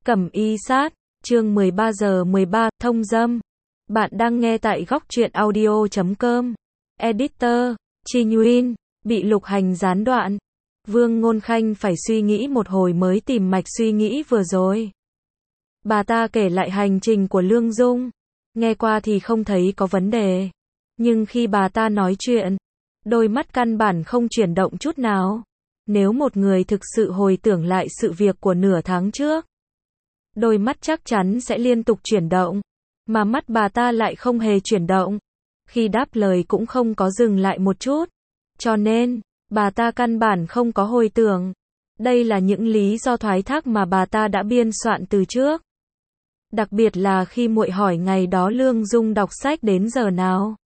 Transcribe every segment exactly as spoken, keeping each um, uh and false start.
Cẩm y sát, chương mười ba giờ mười ba, thông dâm. Bạn đang nghe tại góc truyện audio chấm com. Editor, Chi Nguyen, bị Lục Hành gián đoạn. Vương Ngôn Khanh phải suy nghĩ một hồi mới tìm mạch suy nghĩ vừa rồi. Bà ta kể lại hành trình của Lương Dung. Nghe qua thì không thấy có vấn đề. Nhưng khi bà ta nói chuyện, đôi mắt căn bản không chuyển động chút nào. Nếu một người thực sự hồi tưởng lại sự việc của nửa tháng trước, đôi mắt chắc chắn sẽ liên tục chuyển động, mà mắt bà ta lại không hề chuyển động. Khi đáp lời cũng không có dừng lại một chút. Cho nên, bà ta căn bản không có hồi tưởng. Đây là những lý do thoái thác mà bà ta đã biên soạn từ trước. Đặc biệt là khi muội hỏi ngày đó Lương Dung đọc sách đến giờ nào.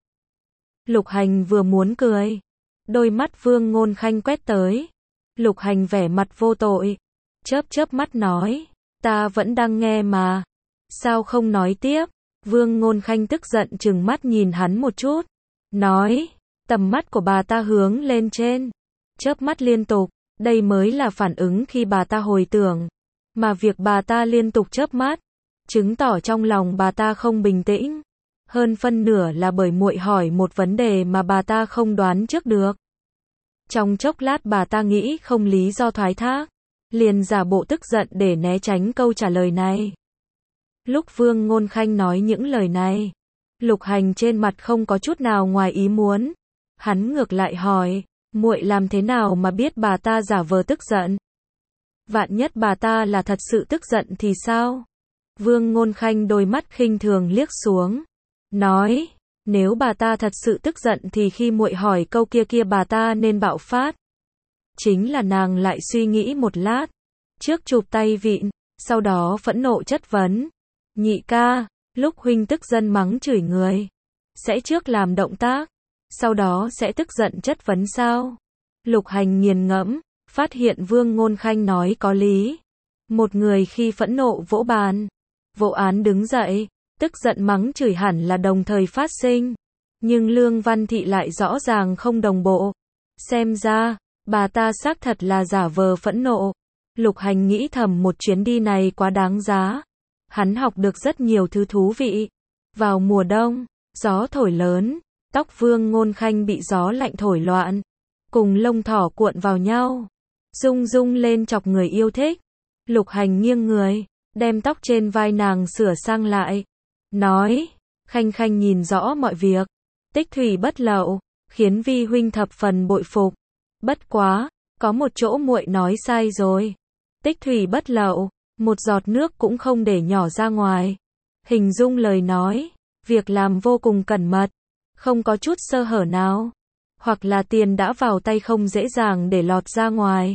Lục Hành vừa muốn cười, đôi mắt Vương Ngôn Khanh quét tới. Lục Hành vẻ mặt vô tội, chớp chớp mắt nói, ta vẫn đang nghe mà, sao không nói tiếp? Vương Ngôn Khanh tức giận trừng mắt nhìn hắn một chút, nói, tầm mắt của bà ta hướng lên trên, chớp mắt liên tục, đây mới là phản ứng khi bà ta hồi tưởng, mà việc bà ta liên tục chớp mắt, chứng tỏ trong lòng bà ta không bình tĩnh, hơn phân nửa là bởi muội hỏi một vấn đề mà bà ta không đoán trước được. Trong chốc lát bà ta nghĩ không lý do thoái thác, liền giả bộ tức giận để né tránh câu trả lời này. Lúc Vương Ngôn Khanh nói những lời này, Lục Hành trên mặt không có chút nào ngoài ý muốn. Hắn ngược lại hỏi, muội làm thế nào mà biết bà ta giả vờ tức giận? Vạn nhất bà ta là thật sự tức giận thì sao? Vương Ngôn Khanh đôi mắt khinh thường liếc xuống, nói, nếu bà ta thật sự tức giận thì khi muội hỏi câu kia kia bà ta nên bạo phát. Chính là nàng lại suy nghĩ một lát, trước chụp tay vịn, sau đó phẫn nộ chất vấn. Nhị ca, lúc huynh tức giận mắng chửi người, sẽ trước làm động tác, sau đó sẽ tức giận chất vấn sao? Lục Hành nghiền ngẫm, phát hiện Vương Ngôn Khanh nói có lý. Một người khi phẫn nộ vỗ bàn, vô án đứng dậy, tức giận mắng chửi hẳn là đồng thời phát sinh. Nhưng Lương Văn Thị lại rõ ràng không đồng bộ. Xem ra, bà ta xác thật là giả vờ phẫn nộ. Lục Hành nghĩ thầm một chuyến đi này quá đáng giá. Hắn học được rất nhiều thứ thú vị. Vào mùa đông, gió thổi lớn, tóc Vương Ngôn Khanh bị gió lạnh thổi loạn, cùng lông thỏ cuộn vào nhau, rung rung lên chọc người yêu thích. Lục Hành nghiêng người, đem tóc trên vai nàng sửa sang lại, nói, Khanh Khanh nhìn rõ mọi việc, tích thủy bất lậu, khiến vi huynh thập phần bội phục. Bất quá, có một chỗ muội nói sai rồi. Tích thủy bất lậu, một giọt nước cũng không để nhỏ ra ngoài. Hình dung lời nói, việc làm vô cùng cẩn mật, không có chút sơ hở nào, hoặc là tiền đã vào tay không dễ dàng để lọt ra ngoài.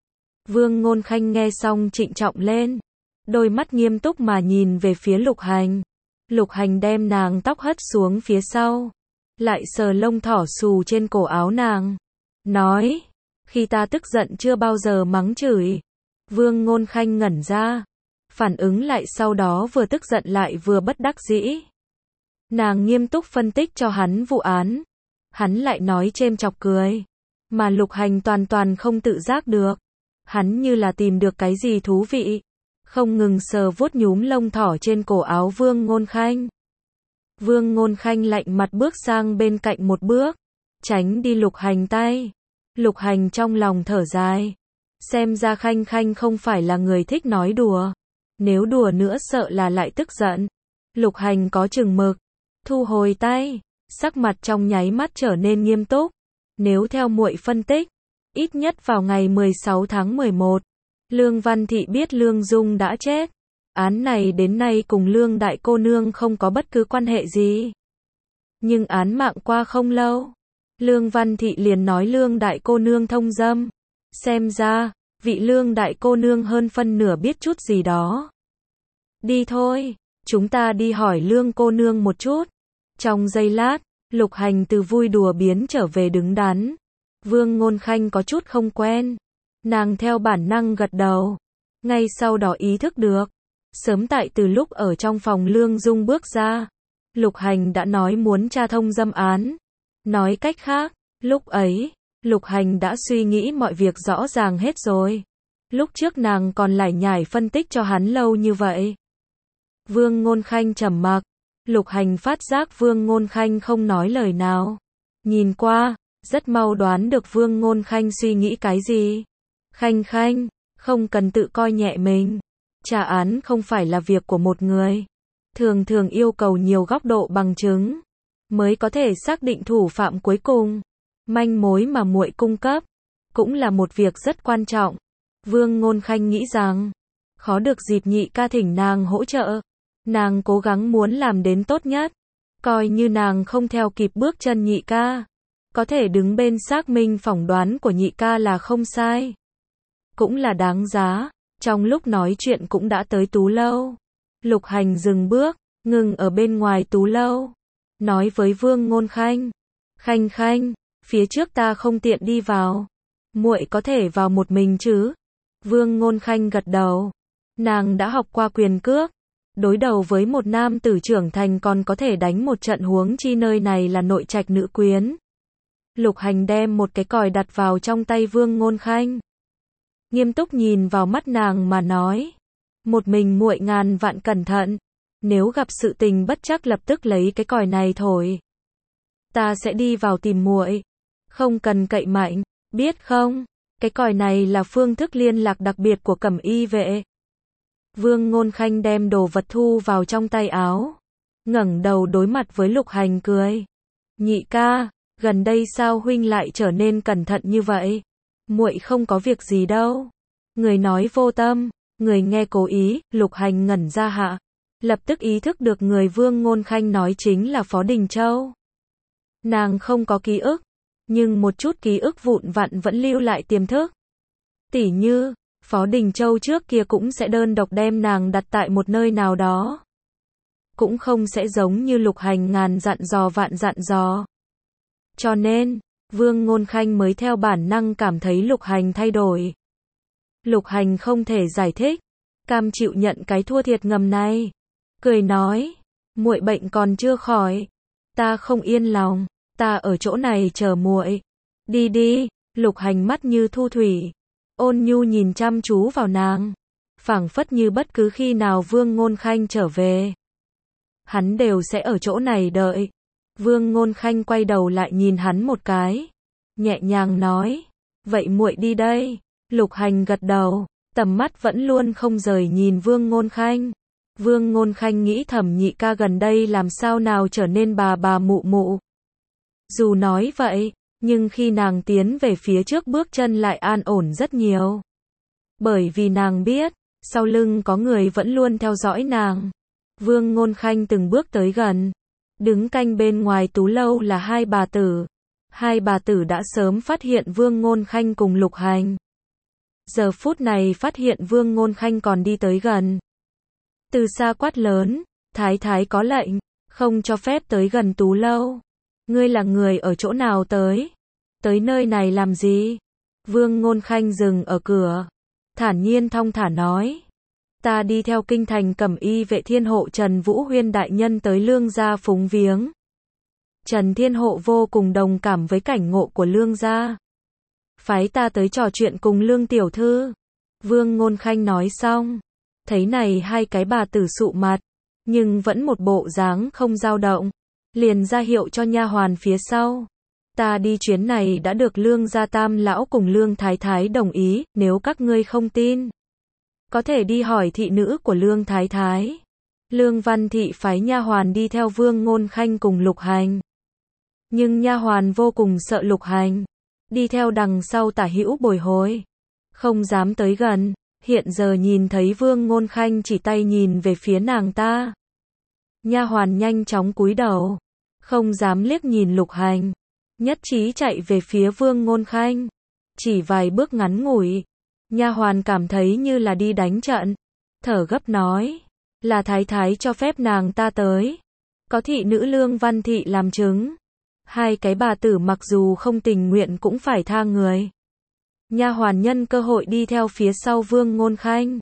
Vương Ngôn Khanh nghe xong trịnh trọng lên, đôi mắt nghiêm túc mà nhìn về phía Lục Hành. Lục Hành đem nàng tóc hất xuống phía sau, lại sờ lông thỏ xù trên cổ áo nàng, nói, khi ta tức giận chưa bao giờ mắng chửi. Vương Ngôn Khanh ngẩn ra, phản ứng lại sau đó vừa tức giận lại vừa bất đắc dĩ. Nàng nghiêm túc phân tích cho hắn vụ án, hắn lại nói chêm chọc cười, mà Lục Hành toàn toàn không tự giác được. Hắn như là tìm được cái gì thú vị, không ngừng sờ vuốt nhúm lông thỏ trên cổ áo Vương Ngôn Khanh. Vương Ngôn Khanh lạnh mặt bước sang bên cạnh một bước, tránh đi Lục Hành tay. Lục Hành trong lòng thở dài, xem ra Khanh Khanh không phải là người thích nói đùa, nếu đùa nữa sợ là lại tức giận. Lục Hành có chừng mực, thu hồi tay, sắc mặt trong nháy mắt trở nên nghiêm túc. Nếu theo muội phân tích, ít nhất vào ngày mười sáu tháng mười một, Lương Văn Thị biết Lương Dung đã chết. Án này đến nay cùng Lương đại cô nương không có bất cứ quan hệ gì. Nhưng án mạng qua không lâu, Lương Văn Thị liền nói Lương đại cô nương thông dâm. Xem ra, vị Lương đại cô nương hơn phân nửa biết chút gì đó. Đi thôi, chúng ta đi hỏi Lương cô nương một chút. Trong giây lát, Lục Hành từ vui đùa biến trở về đứng đắn. Vương Ngôn Khanh có chút không quen. Nàng theo bản năng gật đầu. Ngay sau đó ý thức được. Sớm tại từ lúc ở trong phòng Lương Dung bước ra, Lục Hành đã nói muốn tra thông dâm án. Nói cách khác, lúc ấy, Lục Hành đã suy nghĩ mọi việc rõ ràng hết rồi. Lúc trước nàng còn lải nhải phân tích cho hắn lâu như vậy. Vương Ngôn Khanh trầm mặc. Lục Hành phát giác Vương Ngôn Khanh không nói lời nào. Nhìn qua, rất mau đoán được Vương Ngôn Khanh suy nghĩ cái gì. Khanh Khanh, không cần tự coi nhẹ mình. Trả án không phải là việc của một người. Thường thường yêu cầu nhiều góc độ bằng chứng, mới có thể xác định thủ phạm cuối cùng. Manh mối mà muội cung cấp, cũng là một việc rất quan trọng. Vương Ngôn Khanh nghĩ rằng, khó được dịp nhị ca thỉnh nàng hỗ trợ. Nàng cố gắng muốn làm đến tốt nhất. Coi như nàng không theo kịp bước chân nhị ca. Có thể đứng bên xác minh phỏng đoán của nhị ca là không sai. Cũng là đáng giá. Trong lúc nói chuyện cũng đã tới Tú Lâu. Lục Hành dừng bước, ngừng ở bên ngoài Tú Lâu. Nói với Vương Ngôn Khanh. Khanh Khanh, phía trước ta không tiện đi vào. Muội có thể vào một mình chứ? Vương Ngôn Khanh gật đầu. Nàng đã học qua quyền cước. Đối đầu với một nam tử trưởng thành còn có thể đánh một trận, huống chi nơi này là nội trạch nữ quyến. Lục Hành đem một cái còi đặt vào trong tay Vương Ngôn Khanh. Nghiêm túc nhìn vào mắt nàng mà nói. Một mình muội ngàn vạn cẩn thận. Nếu gặp sự tình bất trắc lập tức lấy cái còi này thổi. Ta sẽ đi vào tìm muội. Không cần cậy mạnh, biết không? Cái còi này là phương thức liên lạc đặc biệt của Cẩm Y vệ. Vương Ngôn Khanh đem đồ vật thu vào trong tay áo. Ngẩng đầu đối mặt với Lục Hành cười. Nhị ca, gần đây sao huynh lại trở nên cẩn thận như vậy? Muội không có việc gì đâu. Người nói vô tâm, người nghe cố ý. Lục Hành ngẩn ra hạ. Lập tức ý thức được người Vương Ngôn Khanh nói chính là Phó Đình Châu. Nàng không có ký ức, nhưng một chút ký ức vụn vặn vẫn lưu lại tiềm thức. Tỉ như, Phó Đình Châu trước kia cũng sẽ đơn độc đem nàng đặt tại một nơi nào đó. Cũng không sẽ giống như Lục Hành ngàn dặn dò vạn dặn dò. Cho nên, Vương Ngôn Khanh mới theo bản năng cảm thấy Lục Hành thay đổi. Lục Hành không thể giải thích, cam chịu nhận cái thua thiệt ngầm này. Cười nói, muội bệnh còn chưa khỏi, ta không yên lòng, ta ở chỗ này chờ muội. Đi đi. Lục Hành mắt như thu thủy, ôn nhu nhìn chăm chú vào nàng, phảng phất như bất cứ khi nào Vương Ngôn Khanh trở về, hắn đều sẽ ở chỗ này đợi. Vương Ngôn Khanh quay đầu lại nhìn hắn một cái, nhẹ nhàng nói, vậy muội đi đây. Lục Hành gật đầu, tầm mắt vẫn luôn không rời nhìn Vương Ngôn Khanh. Vương Ngôn Khanh nghĩ thầm nhị ca gần đây làm sao nào trở nên bà bà mụ mụ. Dù nói vậy, nhưng khi nàng tiến về phía trước bước chân lại an ổn rất nhiều. Bởi vì nàng biết, sau lưng có người vẫn luôn theo dõi nàng. Vương Ngôn Khanh từng bước tới gần. Đứng canh bên ngoài Tú Lâu là hai bà tử. Hai bà tử đã sớm phát hiện Vương Ngôn Khanh cùng Lục Hành. Giờ phút này phát hiện Vương Ngôn Khanh còn đi tới gần. Từ xa quát lớn, thái thái có lệnh, không cho phép tới gần Tú Lâu. Ngươi là người ở chỗ nào tới? Tới nơi này làm gì? Vương Ngôn Khanh dừng ở cửa, thản nhiên thong thả nói. Ta đi theo kinh thành Cẩm Y vệ Thiên Hộ Trần Vũ Huyên đại nhân tới Lương gia phúng viếng. Trần Thiên Hộ vô cùng đồng cảm với cảnh ngộ của Lương gia. Phái ta tới trò chuyện cùng Lương tiểu thư. Vương Ngôn Khanh nói xong, thấy này hai cái bà tử sụ mặt, nhưng vẫn một bộ dáng không dao động, liền ra hiệu cho nha hoàn phía sau. Ta đi chuyến này đã được Lương gia tam lão cùng Lương thái thái đồng ý, nếu các ngươi không tin, có thể đi hỏi thị nữ của Lương thái thái. Lương Văn Thị phái nha hoàn đi theo Vương Ngôn Khanh cùng Lục Hành. Nhưng nha hoàn vô cùng sợ Lục Hành, đi theo đằng sau tả hữu bồi hồi, không dám tới gần. Hiện giờ nhìn thấy Vương Ngôn Khanh chỉ tay nhìn về phía nàng ta. Nha hoàn nhanh chóng cúi đầu, không dám liếc nhìn Lục Hành, nhất trí chạy về phía Vương Ngôn Khanh. Chỉ vài bước ngắn ngủi, nha hoàn cảm thấy như là đi đánh trận, thở gấp nói, là thái thái cho phép nàng ta tới, có thị nữ Lương Văn Thị làm chứng. Hai cái bà tử mặc dù không tình nguyện cũng phải tha người. Nha hoàn nhân cơ hội đi theo phía sau Vương Ngôn Khanh,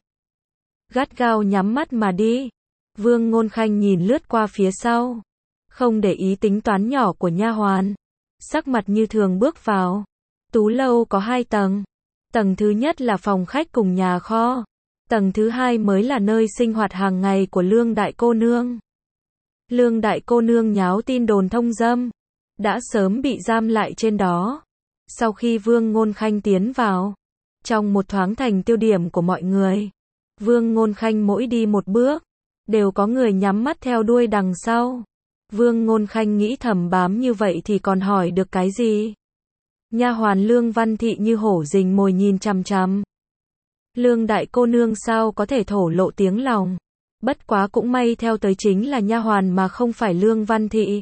gắt gao nhắm mắt mà đi. Vương Ngôn Khanh nhìn lướt qua phía sau, không để ý tính toán nhỏ của nha hoàn, sắc mặt như thường bước vào. Tú Lâu có hai tầng, Tầng thứ nhất là phòng khách cùng nhà kho. Tầng thứ hai mới là nơi sinh hoạt hàng ngày của Lương đại cô nương. Lương đại cô nương nháo tin đồn thông dâm, đã sớm bị giam lại trên đó. Sau khi Vương Ngôn Khanh tiến vào, trong một thoáng thành tiêu điểm của mọi người. Vương Ngôn Khanh mỗi đi một bước, đều có người nhắm mắt theo đuôi đằng sau. Vương Ngôn Khanh nghĩ thầm bám như vậy thì còn hỏi được cái gì. Nha hoàn Lương Văn Thị như hổ rình mồi nhìn chằm chằm. Lương đại cô nương sao có thể thổ lộ tiếng lòng. Bất quá cũng may theo tới chính là nha hoàn mà không phải Lương Văn Thị.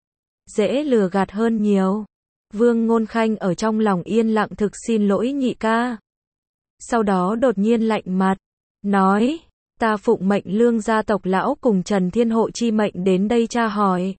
Dễ lừa gạt hơn nhiều. Vương Ngôn Khanh ở trong lòng yên lặng thực xin lỗi nhị ca. Sau đó đột nhiên lạnh mặt, nói, ta phụng mệnh Lương gia tộc lão cùng Trần Thiên Hộ chi mệnh đến đây tra hỏi.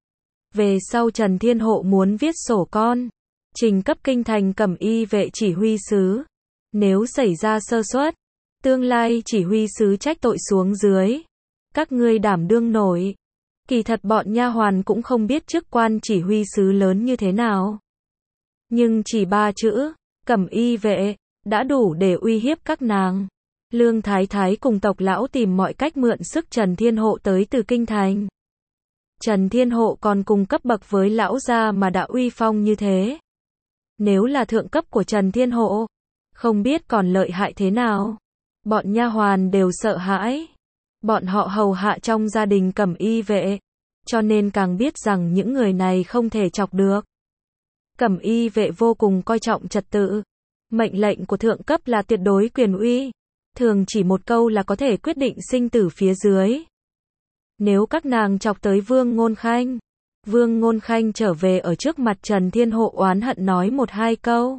Về sau Trần Thiên Hộ muốn viết sổ con, trình cấp kinh thành Cẩm Y vệ chỉ huy sứ. Nếu xảy ra sơ suất, tương lai chỉ huy sứ trách tội xuống dưới. Các ngươi đảm đương nổi. Kỳ thật bọn nha hoàn cũng không biết chức quan chỉ huy sứ lớn như thế nào. Nhưng chỉ ba chữ, Cẩm Y vệ, đã đủ để uy hiếp các nàng. Lương Thái Thái cùng tộc lão tìm mọi cách mượn sức Trần Thiên Hộ tới từ kinh thành. Trần Thiên Hộ còn cùng cấp bậc với lão gia mà đã uy phong như thế. Nếu là thượng cấp của Trần Thiên Hộ, không biết còn lợi hại thế nào. Bọn nha hoàn đều sợ hãi. Bọn họ hầu hạ trong gia đình Cẩm Y vệ, cho nên càng biết rằng những người này không thể chọc được. Cẩm Y vệ vô cùng coi trọng trật tự. Mệnh lệnh của thượng cấp là tuyệt đối quyền uy. Thường chỉ một câu là có thể quyết định sinh tử phía dưới. Nếu các nàng chọc tới Vương Ngôn Khanh, Vương Ngôn Khanh trở về ở trước mặt Trần Thiên Hộ oán hận nói một hai câu.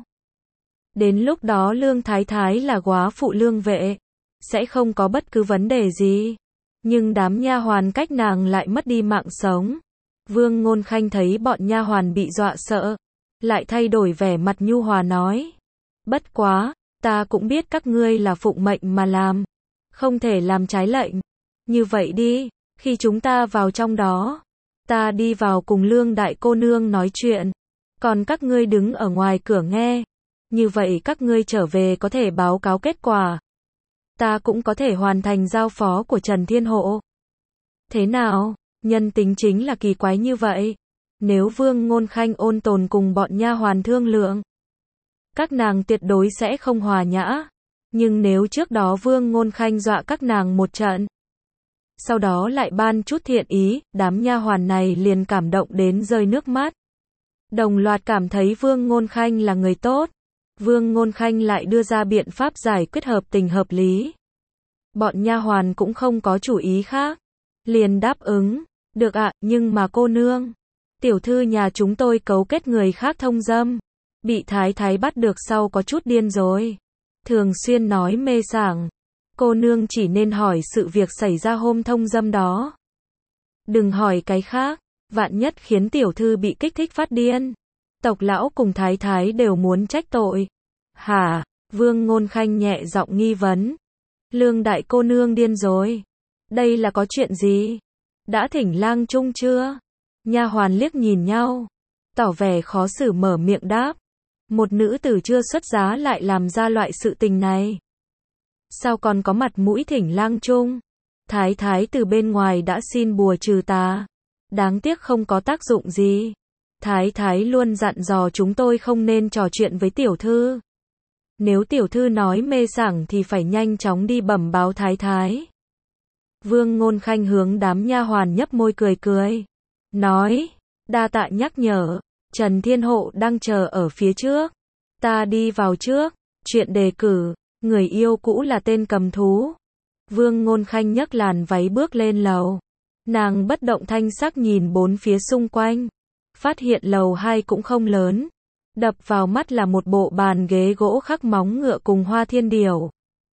Đến lúc đó Lương Thái Thái là góa phụ Lương vệ, sẽ không có bất cứ vấn đề gì. Nhưng đám nha hoàn cách nàng lại mất đi mạng sống. Vương Ngôn Khanh thấy bọn nha hoàn bị dọa sợ, lại thay đổi vẻ mặt nhu hòa nói. Bất quá, ta cũng biết các ngươi là phụng mệnh mà làm, không thể làm trái lệnh. Như vậy đi, khi chúng ta vào trong đó, ta đi vào cùng Lương đại cô nương nói chuyện, còn các ngươi đứng ở ngoài cửa nghe. Như vậy các ngươi trở về có thể báo cáo kết quả. Ta cũng có thể hoàn thành giao phó của Trần Thiên Hộ. Thế nào, nhân tính chính là kỳ quái như vậy. Nếu Vương Ngôn Khanh ôn tồn cùng bọn nha hoàn thương lượng, các nàng tuyệt đối sẽ không hòa nhã. Nhưng nếu trước đó Vương Ngôn Khanh dọa các nàng một trận, sau đó lại ban chút thiện ý, đám nha hoàn này liền cảm động đến rơi nước mắt. Đồng loạt cảm thấy Vương Ngôn Khanh là người tốt. Vương Ngôn Khanh lại đưa ra biện pháp giải quyết hợp tình hợp lý. Bọn nha hoàn cũng không có chủ ý khác, liền đáp ứng, được ạ, nhưng mà cô nương, tiểu thư nhà chúng tôi cấu kết người khác thông dâm, bị thái thái bắt được sau có chút điên rồi, thường xuyên nói mê sảng. Cô nương chỉ nên hỏi sự việc xảy ra hôm thông dâm đó. Đừng hỏi cái khác, vạn nhất khiến tiểu thư bị kích thích phát điên. Tộc lão cùng thái thái đều muốn trách tội. Hả? Vương Ngôn Khanh nhẹ giọng nghi vấn. Lương đại cô nương điên rồi. Đây là có chuyện gì? Đã thỉnh lang chung chưa? Nha hoàn liếc nhìn nhau, tỏ vẻ khó xử mở miệng đáp. Một nữ tử chưa xuất giá lại làm ra loại sự tình này. Sao còn có mặt mũi thỉnh lang chung? Thái thái từ bên ngoài đã xin bùa trừ tà. Đáng tiếc không có tác dụng gì. Thái thái luôn dặn dò chúng tôi không nên trò chuyện với tiểu thư. Nếu tiểu thư nói mê sảng thì phải nhanh chóng đi bẩm báo thái thái. Vương Ngôn Khanh hướng đám nha hoàn nhấp môi cười cười. Nói, đa tạ nhắc nhở, Trần Thiên Hộ đang chờ ở phía trước. Ta đi vào trước, chuyện đề cử, người yêu cũ là tên cầm thú. Vương Ngôn Khanh nhấc làn váy bước lên lầu. Nàng bất động thanh sắc nhìn bốn phía xung quanh. Phát hiện lầu hai cũng không lớn. Đập vào mắt là một bộ bàn ghế gỗ khắc móng ngựa cùng hoa thiên điểu.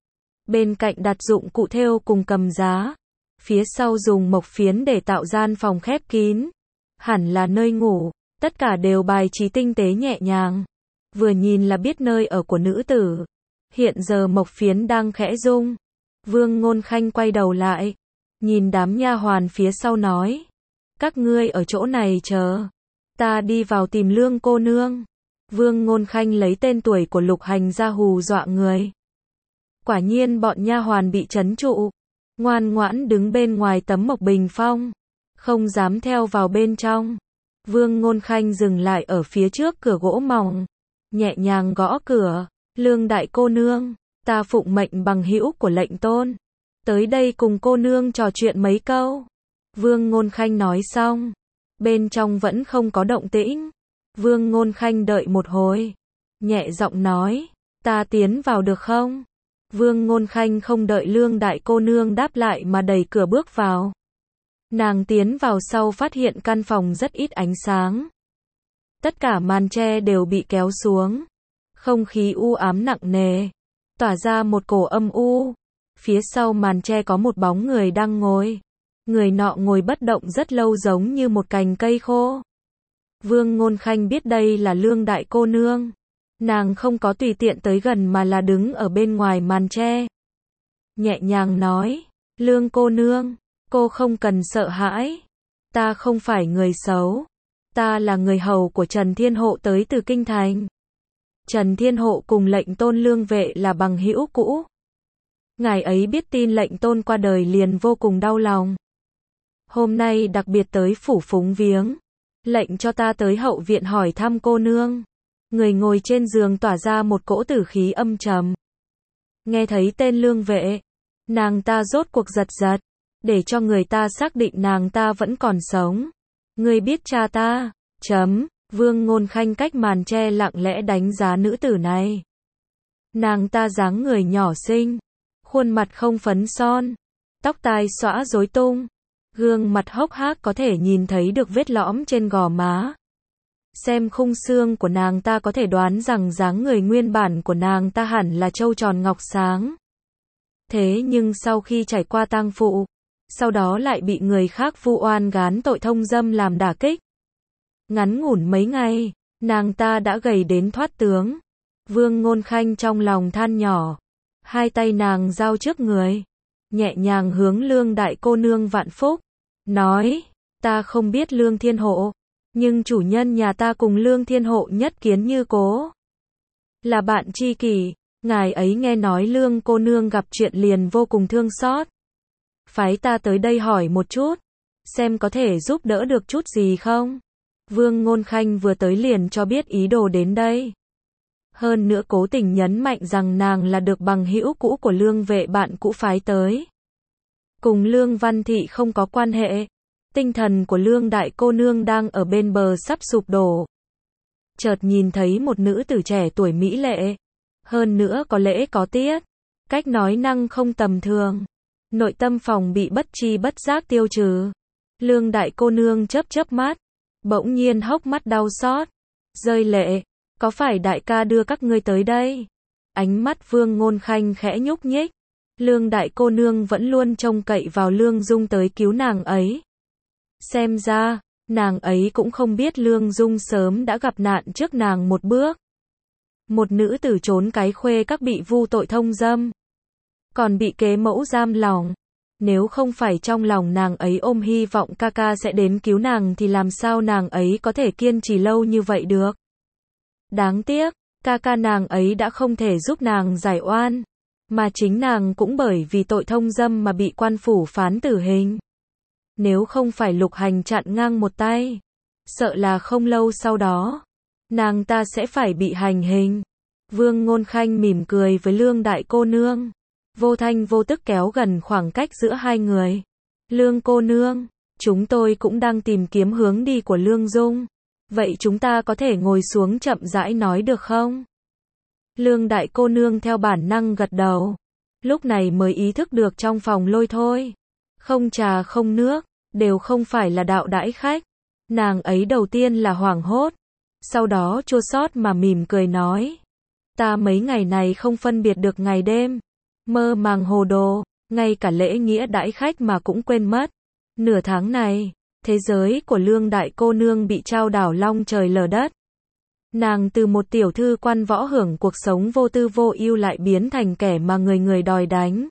Bên cạnh đặt dụng cụ thêu cùng cầm giá. Phía sau dùng mộc phiến để tạo gian phòng khép kín. Hẳn là nơi ngủ, tất cả đều bài trí tinh tế nhẹ nhàng. Vừa nhìn là biết nơi ở của nữ tử. Hiện giờ mộc phiến đang khẽ rung. Vương Ngôn Khanh quay đầu lại, nhìn đám nha hoàn phía sau nói. Các ngươi ở chỗ này chờ. Ta đi vào tìm Lương cô nương. Vương Ngôn Khanh lấy tên tuổi của Lục Hành ra hù dọa người. Quả nhiên bọn nha hoàn bị trấn trụ, ngoan ngoãn đứng bên ngoài tấm mộc bình phong, không dám theo vào bên trong. Vương Ngôn Khanh dừng lại ở phía trước cửa gỗ mỏng, nhẹ nhàng gõ cửa. Lương đại cô nương, ta phụng mệnh bằng hữu của lệnh tôn, tới đây cùng cô nương trò chuyện mấy câu. Vương Ngôn Khanh nói xong, bên trong vẫn không có động tĩnh. Vương Ngôn Khanh đợi một hồi, nhẹ giọng nói, ta tiến vào được không? Vương Ngôn Khanh không đợi Lương đại cô nương đáp lại mà đẩy cửa bước vào. Nàng tiến vào sau phát hiện căn phòng rất ít ánh sáng. Tất cả màn tre đều bị kéo xuống. Không khí u ám nặng nề, tỏa ra một cổ âm u. Phía sau màn tre có một bóng người đang ngồi. Người nọ ngồi bất động rất lâu giống như một cành cây khô. Vương Ngôn Khanh biết đây là Lương đại cô nương. Nàng không có tùy tiện tới gần mà là đứng ở bên ngoài màn tre. Nhẹ nhàng nói, Lương cô nương, cô không cần sợ hãi. Ta không phải người xấu. Ta là người hầu của Trần Thiên Hộ tới từ Kinh Thành. Trần Thiên Hộ cùng lệnh tôn Lương Vệ là bằng hữu cũ. Ngài ấy biết tin lệnh tôn qua đời liền vô cùng đau lòng. Hôm nay đặc biệt tới phủ phúng viếng. Lệnh cho ta tới hậu viện hỏi thăm cô nương. Người ngồi trên giường tỏa ra một cỗ tử khí âm trầm. Nghe thấy tên Lương Vệ, nàng ta rốt cuộc giật giật, để cho người ta xác định nàng ta vẫn còn sống. Ngươi biết cha ta? Chấm. Vương Ngôn Khanh cách màn tre lặng lẽ đánh giá nữ tử này. Nàng ta dáng người nhỏ xinh, khuôn mặt không phấn son, tóc tai xõa rối tung, gương mặt hốc hác có thể nhìn thấy được vết lõm trên gò má. Xem khung xương của nàng ta có thể đoán rằng dáng người nguyên bản của nàng ta hẳn là trâu tròn ngọc sáng. Thế nhưng sau khi trải qua tang phụ, sau đó lại bị người khác vu oan gán tội thông dâm làm đả kích. Ngắn ngủn mấy ngày, nàng ta đã gầy đến thoát tướng. Vương Ngôn Khanh trong lòng than nhỏ. Hai tay nàng giao trước người, nhẹ nhàng hướng Lương đại cô nương vạn phúc. Nói, ta không biết Lương Thiên Hộ, nhưng chủ nhân nhà ta cùng Lương Thiên Hộ nhất kiến như cố. Là bạn tri kỷ, ngài ấy nghe nói Lương cô nương gặp chuyện liền vô cùng thương xót. Phái ta tới đây hỏi một chút, xem có thể giúp đỡ được chút gì không? Vương Ngôn Khanh vừa tới liền cho biết ý đồ đến đây. Hơn nữa cố tình nhấn mạnh rằng nàng là được bằng hữu cũ của Lương Vệ bạn cũ phái tới. Cùng Lương Văn Thị không có quan hệ. Tinh thần của Lương đại cô nương đang ở bên bờ sắp sụp đổ. Chợt nhìn thấy một nữ tử trẻ tuổi mỹ lệ. Hơn nữa có lễ có tiết. Cách nói năng không tầm thường. Nội tâm phòng bị bất chi bất giác tiêu trừ. Lương đại cô nương chớp chớp mắt. Bỗng nhiên hốc mắt đau xót. Rơi lệ. Có phải đại ca đưa các ngươi tới đây? Ánh mắt Vương Ngôn Khanh khẽ nhúc nhích. Lương đại cô nương vẫn luôn trông cậy vào Lương Dung tới cứu nàng ấy. Xem ra, nàng ấy cũng không biết Lương Dung sớm đã gặp nạn trước nàng một bước. Một nữ tử trốn cái khuê các bị vu tội thông dâm. Còn bị kế mẫu giam lỏng. Nếu không phải trong lòng nàng ấy ôm hy vọng ca ca sẽ đến cứu nàng thì làm sao nàng ấy có thể kiên trì lâu như vậy được. Đáng tiếc, ca ca nàng ấy đã không thể giúp nàng giải oan. Mà chính nàng cũng bởi vì tội thông dâm mà bị quan phủ phán tử hình. Nếu không phải Lục Hành chặn ngang một tay, sợ là không lâu sau đó, nàng ta sẽ phải bị hành hình. Vương Ngôn Khanh mỉm cười với Lương đại cô nương. Vô thanh vô tức kéo gần khoảng cách giữa hai người. Lương cô nương, chúng tôi cũng đang tìm kiếm hướng đi của Lương Dung. Vậy chúng ta có thể ngồi xuống chậm rãi nói được không? Lương đại cô nương theo bản năng gật đầu. Lúc này mới ý thức được trong phòng lôi thôi. Không trà không nước, đều không phải là đạo đãi khách. Nàng ấy đầu tiên là hoảng hốt. Sau đó chua xót mà mỉm cười nói. Ta mấy ngày này không phân biệt được ngày đêm. Mơ màng hồ đồ, ngay cả lễ nghĩa đãi khách mà cũng quên mất. Nửa tháng này, thế giới của Lương đại cô nương bị trao đảo long trời lở đất. Nàng từ một tiểu thư quan võ hưởng cuộc sống vô tư vô ưu lại biến thành kẻ mà người người đòi đánh.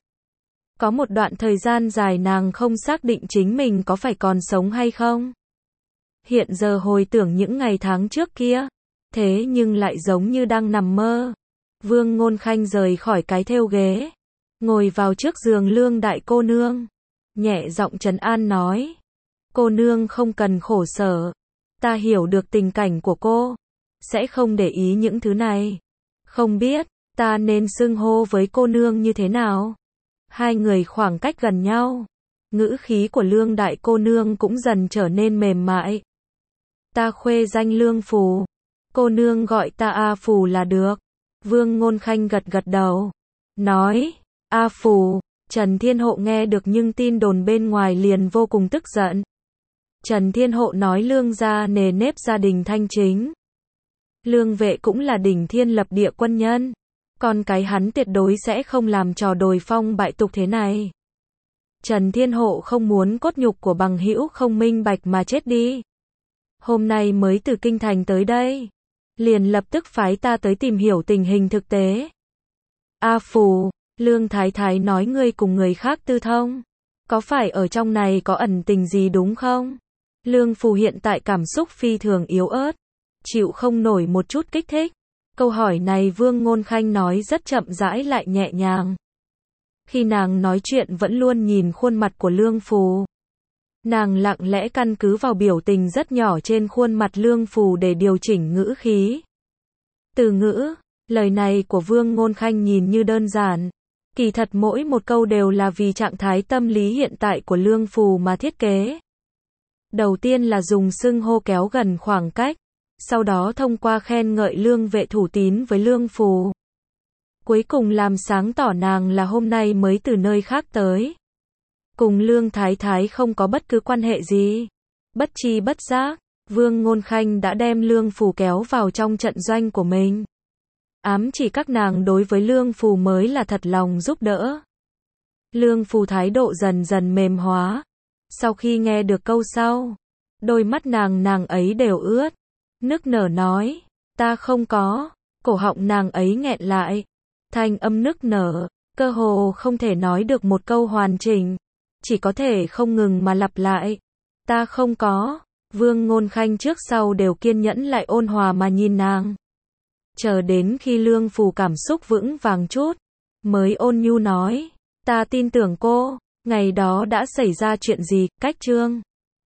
Có một đoạn thời gian dài nàng không xác định chính mình có phải còn sống hay không. Hiện giờ hồi tưởng những ngày tháng trước kia, thế nhưng lại giống như đang nằm mơ. Vương Ngôn Khanh rời khỏi cái thêu ghế, ngồi vào trước giường Lương đại cô nương, nhẹ giọng trấn an nói, cô nương không cần khổ sở, ta hiểu được tình cảnh của cô, sẽ không để ý những thứ này. Không biết, ta nên xưng hô với cô nương như thế nào? Hai người khoảng cách gần nhau, ngữ khí của Lương đại cô nương cũng dần trở nên mềm mại. Ta khuê danh Lương Phù, cô nương gọi ta A Phù là được. Vương Ngôn Khanh gật gật đầu, nói, A Phù. Trần Thiên Hộ nghe được nhưng tin đồn bên ngoài liền vô cùng tức giận. Trần Thiên Hộ nói Lương gia nề nếp gia đình thanh chính. Lương Vệ cũng là đỉnh thiên lập địa quân nhân. Con cái hắn tuyệt đối sẽ không làm trò đồi phong bại tục thế này. Trần Thiên Hộ không muốn cốt nhục của bằng hữu không minh bạch mà chết đi. Hôm nay mới từ kinh thành tới đây, liền lập tức phái ta tới tìm hiểu tình hình thực tế. A Phù, Lương Thái Thái nói ngươi cùng người khác tư thông, có phải ở trong này có ẩn tình gì đúng không? Lương Phù hiện tại cảm xúc phi thường yếu ớt, chịu không nổi một chút kích thích. Câu hỏi này Vương Ngôn Khanh nói rất chậm rãi lại nhẹ nhàng. Khi nàng nói chuyện vẫn luôn nhìn khuôn mặt của Lương Phù. Nàng lặng lẽ căn cứ vào biểu tình rất nhỏ trên khuôn mặt Lương Phù để điều chỉnh ngữ khí. Từ ngữ, lời này của Vương Ngôn Khanh nhìn như đơn giản. Kỳ thật mỗi một câu đều là vì trạng thái tâm lý hiện tại của Lương Phù mà thiết kế. Đầu tiên là dùng xưng hô kéo gần khoảng cách, sau đó thông qua khen ngợi Lương Vệ thủ tín với Lương Phù. Cuối cùng làm sáng tỏ nàng là hôm nay mới từ nơi khác tới. Cùng Lương Thái Thái không có bất cứ quan hệ gì. Bất tri bất giác, Vương Ngôn Khanh đã đem Lương Phù kéo vào trong trận doanh của mình. Ám chỉ các nàng đối với Lương Phù mới là thật lòng giúp đỡ. Lương Phù thái độ dần dần mềm hóa. Sau khi nghe được câu sau, đôi mắt nàng nàng ấy đều ướt. Nức nở nói, ta không có. Cổ họng nàng ấy nghẹn lại. Thanh âm nức nở, cơ hồ không thể nói được một câu hoàn chỉnh. Chỉ có thể không ngừng mà lặp lại. Ta không có. Vương Ngôn Khanh trước sau đều kiên nhẫn lại ôn hòa mà nhìn nàng. Chờ đến khi Lương Phù cảm xúc vững vàng chút, mới ôn nhu nói, ta tin tưởng cô, ngày đó đã xảy ra chuyện gì, cách chương